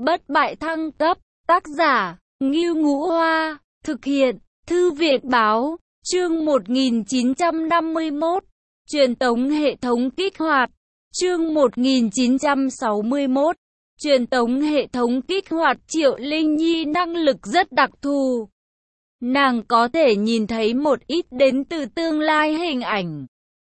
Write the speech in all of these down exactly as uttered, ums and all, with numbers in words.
Bất bại thăng cấp, tác giả, Ngưu Ngũ Hoa, thực hiện, Thư viện báo, chương một nghìn chín trăm năm mươi mốt, truyền tống hệ thống kích hoạt, chương một nghìn chín trăm sáu mươi mốt, truyền tống hệ thống kích hoạt. Triệu Linh Nhi năng lực rất đặc thù. Nàng có thể nhìn thấy một ít đến từ tương lai hình ảnh.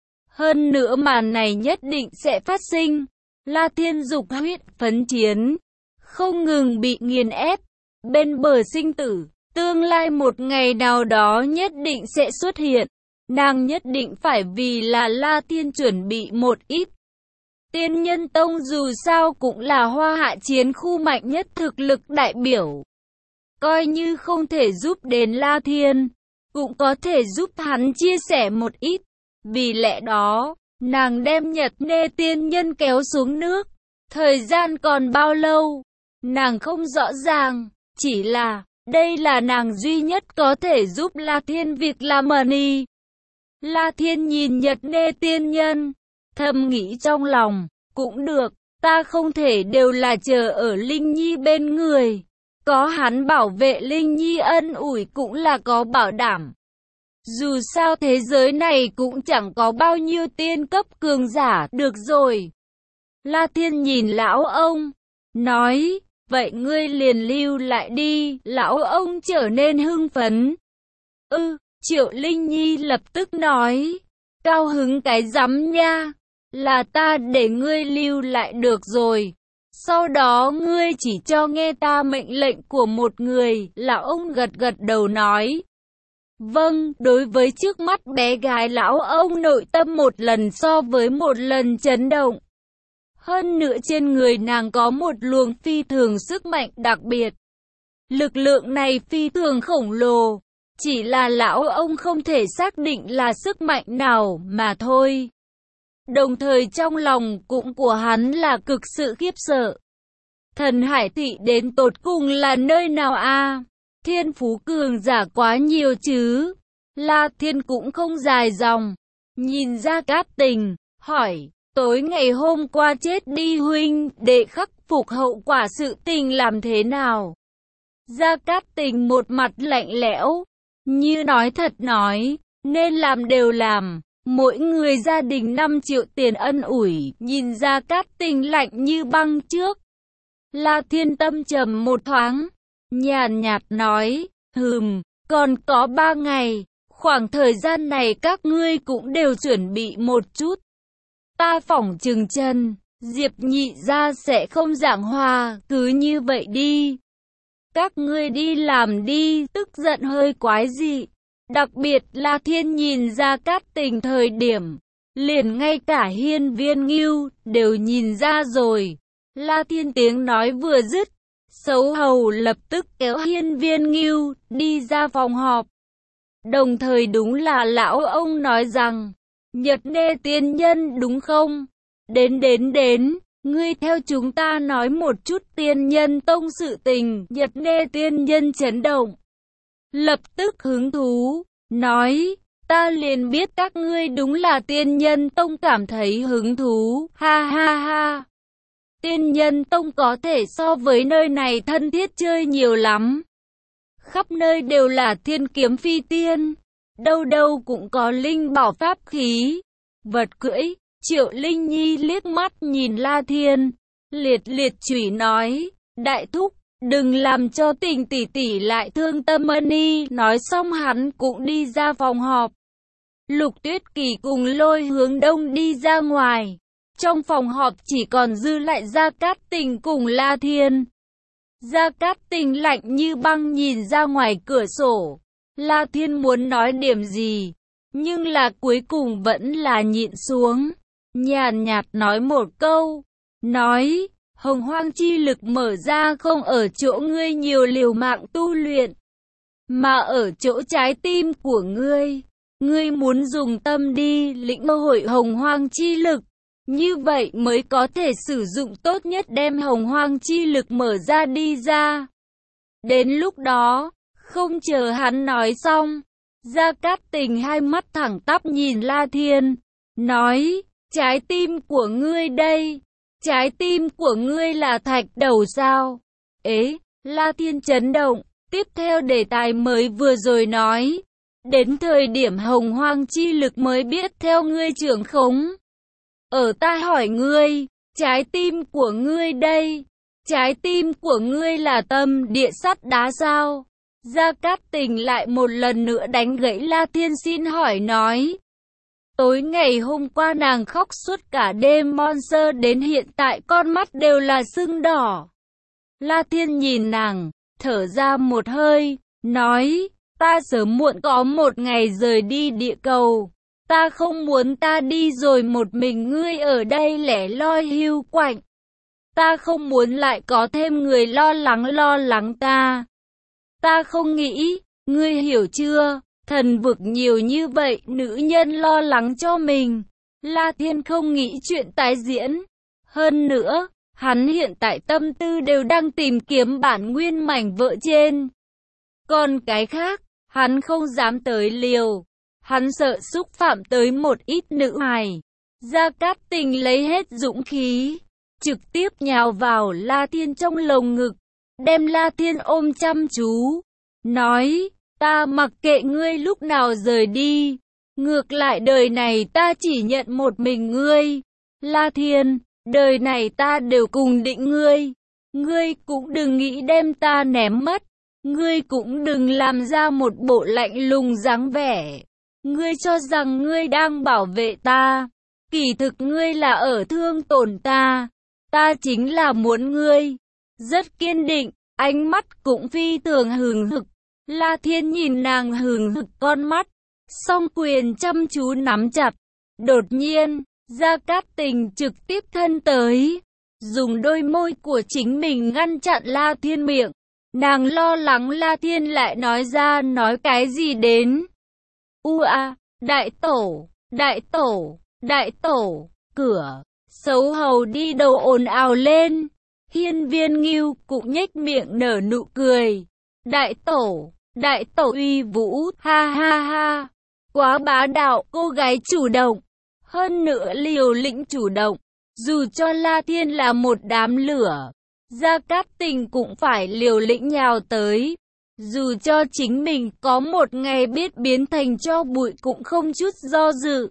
Hơn nữa màn này nhất định sẽ phát sinh. La Thiên dục huyết phấn chiến, không ngừng bị nghiền ép, bên bờ sinh tử, tương lai một ngày nào đó nhất định sẽ xuất hiện. Nàng nhất định phải vì là La Thiên chuẩn bị một ít. Tiên Nhân Tông dù sao cũng là Hoa Hạ chiến khu mạnh nhất thực lực đại biểu. Coi như không thể giúp đến La Thiên, cũng có thể giúp hắn chia sẻ một ít. Vì lẽ đó, nàng đem Nhật Nê tiên nhân kéo xuống nước. Thời gian còn bao lâu? Nàng không rõ ràng, chỉ là, đây là nàng duy nhất có thể giúp La Thiên việc làm money. La Thiên nhìn Nhật Nê tiên nhân, thầm nghĩ trong lòng, cũng được, ta không thể đều là chờ ở Linh Nhi bên người. Có hắn bảo vệ Linh Nhi ân ủi cũng là có bảo đảm. Dù sao thế giới này cũng chẳng có bao nhiêu tiên cấp cường giả, được rồi. La Thiên nhìn lão ông, nói, vậy ngươi liền lưu lại đi. Lão ông trở nên hưng phấn. Ừ, Triệu Linh Nhi lập tức nói, cao hứng cái rắm nha, là ta để ngươi lưu lại được rồi. Sau đó ngươi chỉ cho nghe ta mệnh lệnh của một người. Lão ông gật gật đầu nói, vâng. Đối với trước mắt bé gái, lão ông nội tâm một lần so với một lần chấn động. Hơn nữa trên người nàng có một luồng phi thường sức mạnh đặc biệt. Lực lượng này phi thường khổng lồ, chỉ là lão ông không thể xác định là sức mạnh nào mà thôi. Đồng thời trong lòng cũng của hắn là cực sự khiếp sợ. Thần Hải Thị đến tột cùng là nơi nào a? Thiên phú cường giả quá nhiều chứ. La Thiên cũng không dài dòng, nhìn Gia Cát Tình, hỏi, tối ngày hôm qua chết đi huynh để khắc phục hậu quả sự tình làm thế nào? Gia Cát Tình một mặt lạnh lẽo, như nói thật nói, nên làm đều làm, mỗi người gia đình năm triệu tiền ân ủi. Nhìn Gia Cát Tình lạnh như băng trước, La Thiên tâm trầm một thoáng, nhàn nhạt nói, hừm, còn có ba ngày, khoảng thời gian này các ngươi cũng đều chuẩn bị một chút. Ta phỏng chừng chân, Diệp nhị gia sẽ không giảng hòa, cứ như vậy đi. Các ngươi đi làm đi. Tức giận hơi quái dị. Đặc biệt là Thiên nhìn Gia Cát Tình thời điểm, liền ngay cả Hiên Viên Ngưu đều nhìn ra rồi. La Thiên tiếng nói vừa dứt, Sấu Hầu lập tức kéo Hiên Viên Ngưu đi ra phòng họp. Đồng thời đúng là lão ông nói rằng, Nhật Nê tiên nhân đúng không? Đến đến đến, ngươi theo chúng ta nói một chút Tiên Nhân Tông sự tình. Nhật Nê tiên nhân chấn động, lập tức hứng thú, nói, ta liền biết các ngươi đúng là Tiên Nhân Tông, cảm thấy hứng thú, ha ha ha. Tiên Nhân Tông có thể so với nơi này thân thiết chơi nhiều lắm. Khắp nơi đều là thiên kiếm phi tiên, đâu đâu cũng có linh bảo pháp khí, vật cưỡi. Triệu Linh Nhi liếc mắt nhìn La Thiên, liệt liệt chửi nói, đại thúc, đừng làm cho Tình tỷ tỷ lại thương tâm Ân. Nói xong hắn cũng đi ra phòng họp. Lục Tuyết Kỳ cùng Lôi Hướng Đông đi ra ngoài. Trong phòng họp chỉ còn dư lại Gia Cát Tình cùng La Thiên. Gia Cát Tình lạnh như băng nhìn ra ngoài cửa sổ. La Thiên muốn nói điểm gì, nhưng là cuối cùng vẫn là nhịn xuống. Nhàn nhạt nói một câu, nói, hồng hoang chi lực mở ra không ở chỗ ngươi nhiều liều mạng tu luyện, mà ở chỗ trái tim của ngươi. Ngươi muốn dùng tâm đi lĩnh hội hồng hoang chi lực, như vậy mới có thể sử dụng tốt nhất đem hồng hoang chi lực mở ra đi ra. Đến lúc đó, không chờ hắn nói xong, Gia Cát Tình hai mắt thẳng tắp nhìn La Thiên, nói, trái tim của ngươi đây, trái tim của ngươi là thạch đầu sao? Ế, La Thiên chấn động, tiếp theo đề tài mới vừa rồi nói. Đến thời điểm hồng hoang chi lực mới biết theo ngươi trưởng khống. Ở ta hỏi ngươi, trái tim của ngươi đây, trái tim của ngươi là tâm địa sắt đá sao? Gia Cát Tình lại một lần nữa đánh gãy La Thiên xin hỏi nói. Tối ngày hôm qua nàng khóc suốt cả đêm, Monster đến hiện tại con mắt đều là sưng đỏ. La Thiên nhìn nàng, thở ra một hơi, nói, ta sớm muộn có một ngày rời đi địa cầu. Ta không muốn ta đi rồi một mình ngươi ở đây lẻ loi hiu quạnh. Ta không muốn lại có thêm người lo lắng lo lắng ta. Ta không nghĩ, ngươi hiểu chưa, thần vực nhiều như vậy, nữ nhân lo lắng cho mình. La Thiên không nghĩ chuyện tái diễn. Hơn nữa, hắn hiện tại tâm tư đều đang tìm kiếm bản nguyên mảnh vỡ trên. Còn cái khác, hắn không dám tới liều. Hắn sợ xúc phạm tới một ít nữ hài. Gia Cát Tình lấy hết dũng khí, trực tiếp nhào vào La Thiên trong lồng ngực, đem La Thiên ôm chăm chú, nói, ta mặc kệ ngươi lúc nào rời đi, ngược lại đời này ta chỉ nhận một mình ngươi. La Thiên, đời này ta đều cùng định ngươi, ngươi cũng đừng nghĩ đem ta ném mất, ngươi cũng đừng làm ra một bộ lạnh lùng dáng vẻ. Ngươi cho rằng ngươi đang bảo vệ ta, kỳ thực ngươi là ở thương tổn ta, ta chính là muốn ngươi. Rất kiên định, ánh mắt cũng phi thường hừng hực. La Thiên nhìn nàng hừng hực con mắt, song quyền chăm chú nắm chặt. Đột nhiên, Gia Cát Tình trực tiếp thân tới, dùng đôi môi của chính mình ngăn chặn La Thiên miệng. Nàng lo lắng La Thiên lại nói ra nói cái gì đến. U a, đại tổ, đại tổ, đại tổ, cửa, xấu hầu đi đầu ồn ào lên. Hiên Viên Ngưu cũng nhếch miệng nở nụ cười. Đại tổ, đại tổ uy vũ, ha ha ha. Quá bá đạo, cô gái chủ động. Hơn nữa liều lĩnh chủ động. Dù cho La Thiên là một đám lửa, Gia Cát Tình cũng phải liều lĩnh nhào tới. Dù cho chính mình có một ngày biết biến thành tro bụi cũng không chút do dự.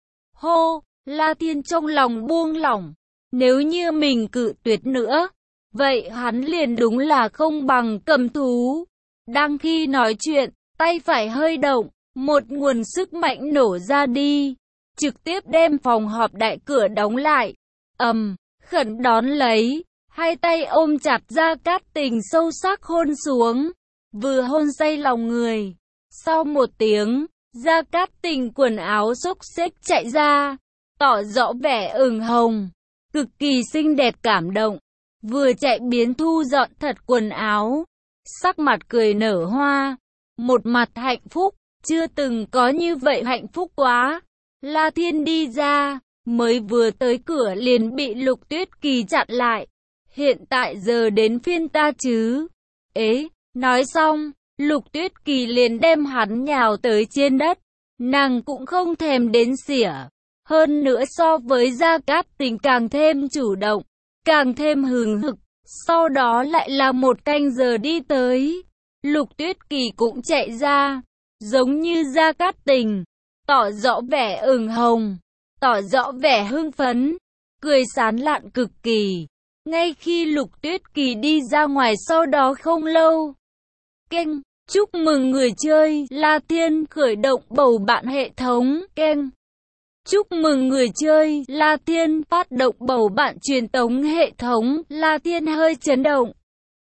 Hô, La Thiên trong lòng buông lỏng. Nếu như mình cự tuyệt nữa, vậy hắn liền đúng là không bằng cầm thú. Đang khi nói chuyện, tay phải hơi động, một nguồn sức mạnh nổ ra đi, trực tiếp đem phòng họp đại cửa đóng lại. Ầm, khẩn đón lấy, hai tay ôm chặt Gia Cát Tình sâu sắc hôn xuống, vừa hôn say lòng người. Sau một tiếng, Gia Cát Tình quần áo xốc xếch chạy ra, tỏ rõ vẻ ửng hồng, cực kỳ xinh đẹp cảm động. Vừa chạy biến thu dọn thật quần áo, sắc mặt cười nở hoa, một mặt hạnh phúc, chưa từng có như vậy hạnh phúc quá. La Thiên đi ra, mới vừa tới cửa liền bị Lục Tuyết Kỳ chặn lại. Hiện tại giờ đến phiên ta chứ? Ế, nói xong, Lục Tuyết Kỳ liền đem hắn nhào tới trên đất. Nàng cũng không thèm đến xỉa. Hơn nữa so với Gia Cát Tình càng thêm chủ động, càng thêm hừng hực. Sau đó lại là một canh giờ đi tới. Lục Tuyết Kỳ cũng chạy ra, giống như Gia Cát Tình, tỏ rõ vẻ ửng hồng, tỏ rõ vẻ hưng phấn, cười sán lạn cực kỳ. Ngay khi Lục Tuyết Kỳ đi ra ngoài sau đó không lâu. Keng, chúc mừng người chơi, La Thiên khởi động bầu bạn hệ thống. Keng, chúc mừng người chơi, La Thiên phát động bầu bạn truyền tống hệ thống. La Thiên hơi chấn động.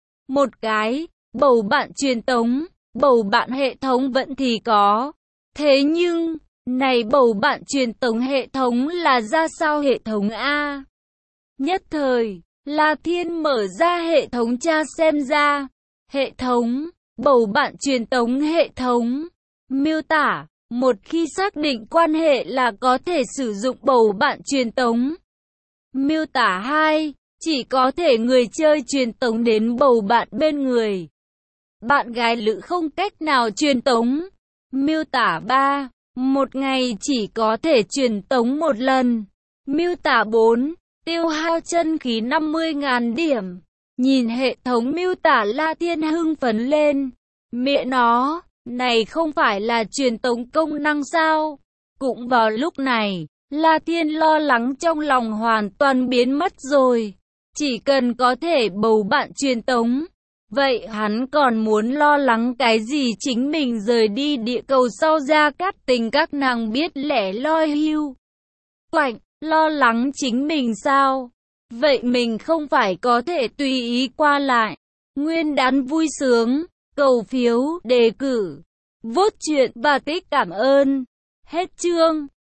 Một cái, bầu bạn truyền tống, bầu bạn hệ thống vẫn thì có. Thế nhưng, này bầu bạn truyền tống hệ thống là ra sao hệ thống A? Nhất thời, La Thiên mở ra hệ thống tra xem ra. Hệ thống, bầu bạn truyền tống hệ thống. Miêu tả, một khi xác định quan hệ là có thể sử dụng bầu bạn truyền tống. Miêu tả hai, chỉ có thể người chơi truyền tống đến bầu bạn bên người. Bạn gái lữ không cách nào truyền tống. Miêu tả ba, một ngày chỉ có thể truyền tống một lần. Miêu tả bốn, tiêu hao chân khí năm mươi nghìn điểm. Nhìn hệ thống miêu tả La Thiên hưng phấn lên. Mẹ nó, này không phải là truyền tống công năng sao? Cũng vào lúc này, La Thiên lo lắng trong lòng hoàn toàn biến mất rồi. Chỉ cần có thể bầu bạn truyền tống. Vậy hắn còn muốn lo lắng cái gì? Chính mình rời đi địa cầu sau Gia Cát Tình các nàng biết lẻ loi hưu quạnh, lo lắng chính mình sao? Vậy mình không phải có thể tùy ý qua lại. Nguyên đán vui sướng, cầu phiếu, đề cử, vote chuyện và tích cảm ơn. Hết chương.